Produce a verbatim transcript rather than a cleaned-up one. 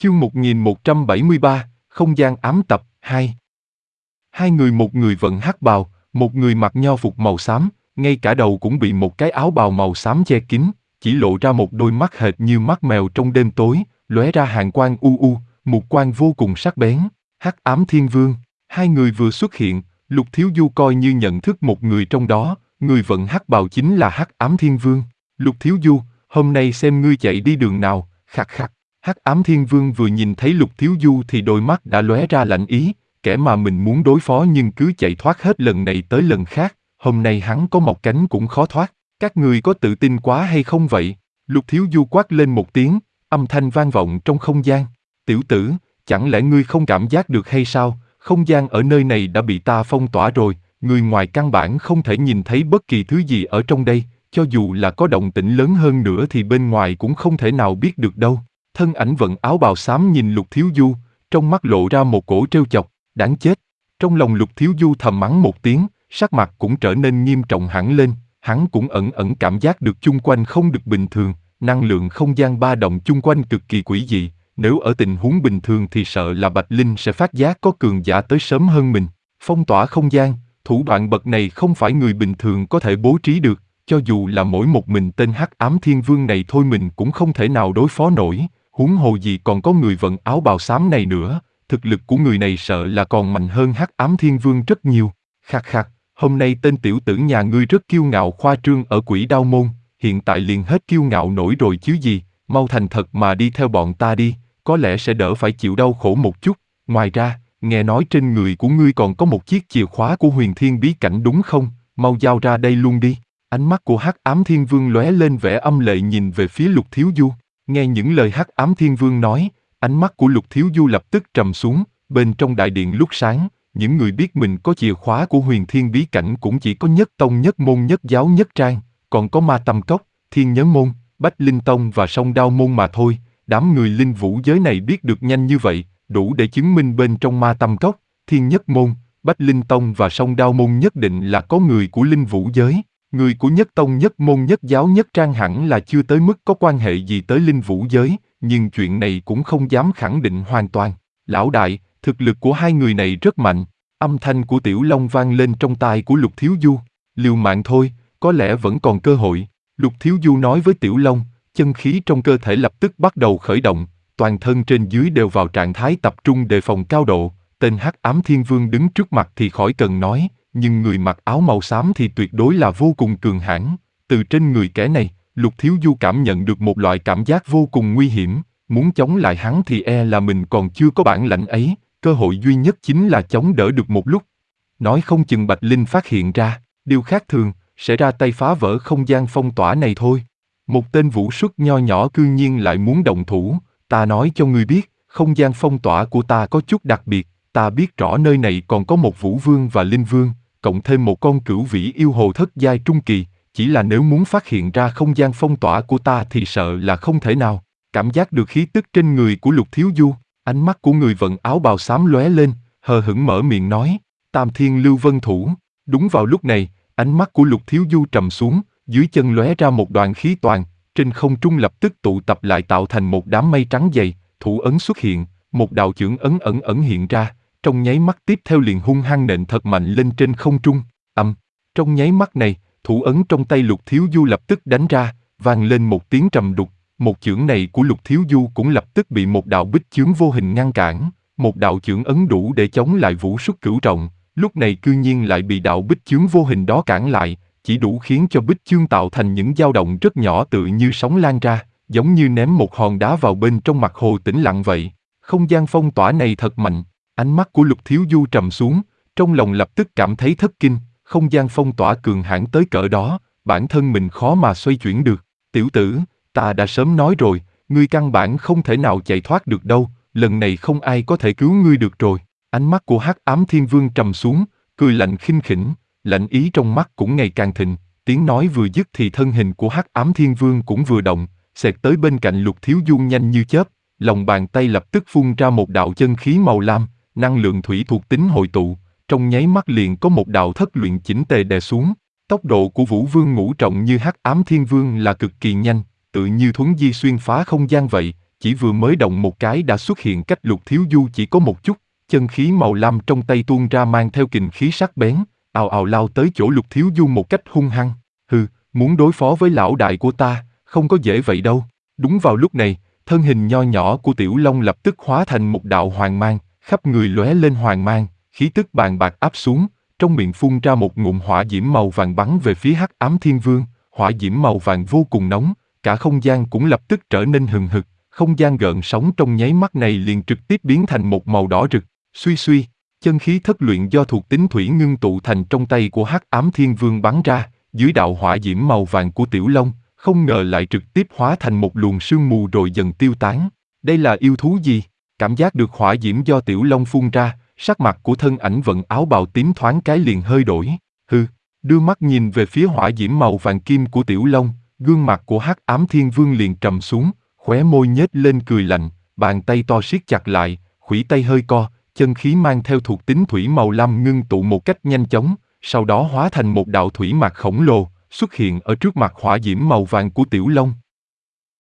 Chương một nghìn một trăm bảy mươi ba, Không gian ám tập, hai. Hai người, một người vận hắc bào, một người mặc nho phục màu xám, ngay cả đầu cũng bị một cái áo bào màu xám che kín, chỉ lộ ra một đôi mắt hệt như mắt mèo trong đêm tối, lóe ra hàn quang u u, mục quang vô cùng sắc bén. Hắc ám thiên vương. Hai người vừa xuất hiện, Lục Thiếu Du coi như nhận thức một người trong đó, người vận hắc bào chính là Hắc ám thiên vương. Lục Thiếu Du, hôm nay xem ngươi chạy đi đường nào, khạc khạc. Hắc ám thiên vương vừa nhìn thấy Lục Thiếu Du thì đôi mắt đã lóe ra lạnh ý, kẻ mà mình muốn đối phó nhưng cứ chạy thoát hết lần này tới lần khác, hôm nay hắn có mọc cánh cũng khó thoát. Các người có tự tin quá hay không vậy? Lục Thiếu Du quát lên một tiếng, âm thanh vang vọng trong không gian. Tiểu tử, chẳng lẽ ngươi không cảm giác được hay sao? Không gian ở nơi này đã bị ta phong tỏa rồi, người ngoài căn bản không thể nhìn thấy bất kỳ thứ gì ở trong đây, cho dù là có động tĩnh lớn hơn nữa thì bên ngoài cũng không thể nào biết được đâu. Thân ảnh vận áo bào xám nhìn Lục Thiếu Du, trong mắt lộ ra một cổ trêu chọc, đáng chết. Trong lòng Lục Thiếu Du thầm mắng một tiếng, sắc mặt cũng trở nên nghiêm trọng hẳn lên, hắn cũng ẩn ẩn cảm giác được chung quanh không được bình thường, năng lượng không gian ba động chung quanh cực kỳ quỷ dị, nếu ở tình huống bình thường thì sợ là Bạch Linh sẽ phát giác có cường giả tới sớm hơn mình. Phong tỏa không gian, thủ đoạn bậc này không phải người bình thường có thể bố trí được, cho dù là mỗi một mình tên Hắc ám thiên vương này thôi mình cũng không thể nào đối phó nổi, huống hồ gì còn có người vận áo bào xám này nữa, thực lực của người này sợ là còn mạnh hơn Hắc ám thiên vương rất nhiều. Khạc khạc, hôm nay tên tiểu tử nhà ngươi rất kiêu ngạo khoa trương ở Quỷ Đao môn, hiện tại liền hết kiêu ngạo nổi rồi chứ gì, mau thành thật mà đi theo bọn ta đi, có lẽ sẽ đỡ phải chịu đau khổ một chút. Ngoài ra, nghe nói trên người của ngươi còn có một chiếc chìa khóa của huyền thiên bí cảnh đúng không, mau giao ra đây luôn đi. Ánh mắt của Hắc ám thiên vương lóe lên vẻ âm lệ nhìn về phía Lục Thiếu Du. Nghe những lời Hắc ám thiên vương nói, ánh mắt của Lục Thiếu Du lập tức trầm xuống. Bên trong đại điện lúc sáng, những người biết mình có chìa khóa của huyền thiên bí cảnh cũng chỉ có Nhất Tông Nhất Môn Nhất Giáo Nhất Trang, còn có Ma Tâm Cốc, Thiên Nhớ Môn, Bách Linh Tông và Song Đao Môn mà thôi. Đám người linh vũ giới này biết được nhanh như vậy, đủ để chứng minh bên trong Ma Tâm Cốc, Thiên Nhất Môn, Bách Linh Tông và Song Đao Môn nhất định là có người của linh vũ giới. Người của Nhất Tông Nhất Môn Nhất Giáo Nhất Trang hẳn là chưa tới mức có quan hệ gì tới linh vũ giới, nhưng chuyện này cũng không dám khẳng định hoàn toàn. Lão đại, thực lực của hai người này rất mạnh. Âm thanh của Tiểu Long vang lên trong tai của Lục Thiếu Du. Liều mạng thôi, có lẽ vẫn còn cơ hội. Lục Thiếu Du nói với Tiểu Long, chân khí trong cơ thể lập tức bắt đầu khởi động, toàn thân trên dưới đều vào trạng thái tập trung đề phòng cao độ. Tên Hắc ám thiên vương đứng trước mặt thì khỏi cần nói, nhưng người mặc áo màu xám thì tuyệt đối là vô cùng cường hãn. Từ trên người kẻ này, Lục Thiếu Du cảm nhận được một loại cảm giác vô cùng nguy hiểm, muốn chống lại hắn thì e là mình còn chưa có bản lãnh ấy, cơ hội duy nhất chính là chống đỡ được một lúc. Nói không chừng Bạch Linh phát hiện ra, điều khác thường, sẽ ra tay phá vỡ không gian phong tỏa này thôi. Một tên vũ xuất nho nhỏ cư nhiên lại muốn động thủ, ta nói cho ngươi biết, không gian phong tỏa của ta có chút đặc biệt, ta biết rõ nơi này còn có một vũ vương và linh vương, cộng thêm một con cửu vĩ yêu hồ thất giai trung kỳ, chỉ là nếu muốn phát hiện ra không gian phong tỏa của ta thì sợ là không thể nào. Cảm giác được khí tức trên người của Lục Thiếu Du, ánh mắt của người vận áo bào xám lóe lên, hờ hững mở miệng nói, Tam Thiên Lưu Vân Thủ. Đúng vào lúc này, ánh mắt của Lục Thiếu Du trầm xuống, dưới chân lóe ra một đoàn khí toàn, trên không trung lập tức tụ tập lại tạo thành một đám mây trắng dày, thủ ấn xuất hiện, một đạo chưởng ấn ẩn ẩn hiện ra, trong nháy mắt tiếp theo liền hung hăng nện thật mạnh lên trên không trung. Âm, trong nháy mắt này, thủ ấn trong tay Lục Thiếu Du lập tức đánh ra, vang lên một tiếng trầm đục, một chưởng này của Lục Thiếu Du cũng lập tức bị một đạo bích chướng vô hình ngăn cản, một đạo chưởng ấn đủ để chống lại vũ xuất cửu trọng, lúc này cư nhiên lại bị đạo bích chướng vô hình đó cản lại, chỉ đủ khiến cho bích chướng tạo thành những dao động rất nhỏ tựa như sóng lan ra, giống như ném một hòn đá vào bên trong mặt hồ tĩnh lặng vậy. Không gian phong tỏa này thật mạnh. Ánh mắt của Lục Thiếu Du trầm xuống, trong lòng lập tức cảm thấy thất kinh, không gian phong tỏa cường hãn tới cỡ đó, bản thân mình khó mà xoay chuyển được. Tiểu tử, ta đã sớm nói rồi, ngươi căn bản không thể nào chạy thoát được đâu, lần này không ai có thể cứu ngươi được rồi. Ánh mắt của Hắc ám thiên vương trầm xuống, cười lạnh khinh khỉnh, lạnh ý trong mắt cũng ngày càng thịnh, tiếng nói vừa dứt thì thân hình của Hắc ám thiên vương cũng vừa động, xẹt tới bên cạnh Lục Thiếu Du nhanh như chớp, lòng bàn tay lập tức phun ra một đạo chân khí màu lam, năng lượng thủy thuộc tính hội tụ, trong nháy mắt liền có một đạo thất luyện chỉnh tề đè xuống. Tốc độ của Vũ Vương ngũ trọng như Hắc ám thiên vương là cực kỳ nhanh, tự như thuấn di xuyên phá không gian vậy, chỉ vừa mới động một cái đã xuất hiện cách Lục Thiếu Du chỉ có một chút, chân khí màu lam trong tay tuôn ra mang theo kình khí sắc bén, ào ào lao tới chỗ Lục Thiếu Du một cách hung hăng. Hừ, muốn đối phó với lão đại của ta, không có dễ vậy đâu. Đúng vào lúc này, thân hình nho nhỏ của Tiểu Long lập tức hóa thành một đạo hoàng mang, khắp người lóe lên hoàng mang, khí tức bàn bạc áp xuống, trong miệng phun ra một ngụm hỏa diễm màu vàng bắn về phía Hắc Ám Thiên Vương, hỏa diễm màu vàng vô cùng nóng, cả không gian cũng lập tức trở nên hừng hực, không gian gợn sóng trong nháy mắt này liền trực tiếp biến thành một màu đỏ rực. Suy suy, chân khí thất luyện do thuộc tính thủy ngưng tụ thành trong tay của Hắc Ám Thiên Vương bắn ra, dưới đạo hỏa diễm màu vàng của Tiểu Long, không ngờ lại trực tiếp hóa thành một luồng sương mù rồi dần tiêu tán. Đây là yêu thú gì? Cảm giác được hỏa diễm do Tiểu Long phun ra, sắc mặt của thân ảnh vận áo bào tím thoáng cái liền hơi đổi. Hừ, đưa mắt nhìn về phía hỏa diễm màu vàng kim của Tiểu Long, gương mặt của Hắc Ám Thiên Vương liền trầm xuống, khóe môi nhếch lên cười lạnh, bàn tay to siết chặt lại, khuỷu tay hơi co, chân khí mang theo thuộc tính thủy màu lam ngưng tụ một cách nhanh chóng, sau đó hóa thành một đạo thủy mạc khổng lồ, xuất hiện ở trước mặt hỏa diễm màu vàng của Tiểu Long.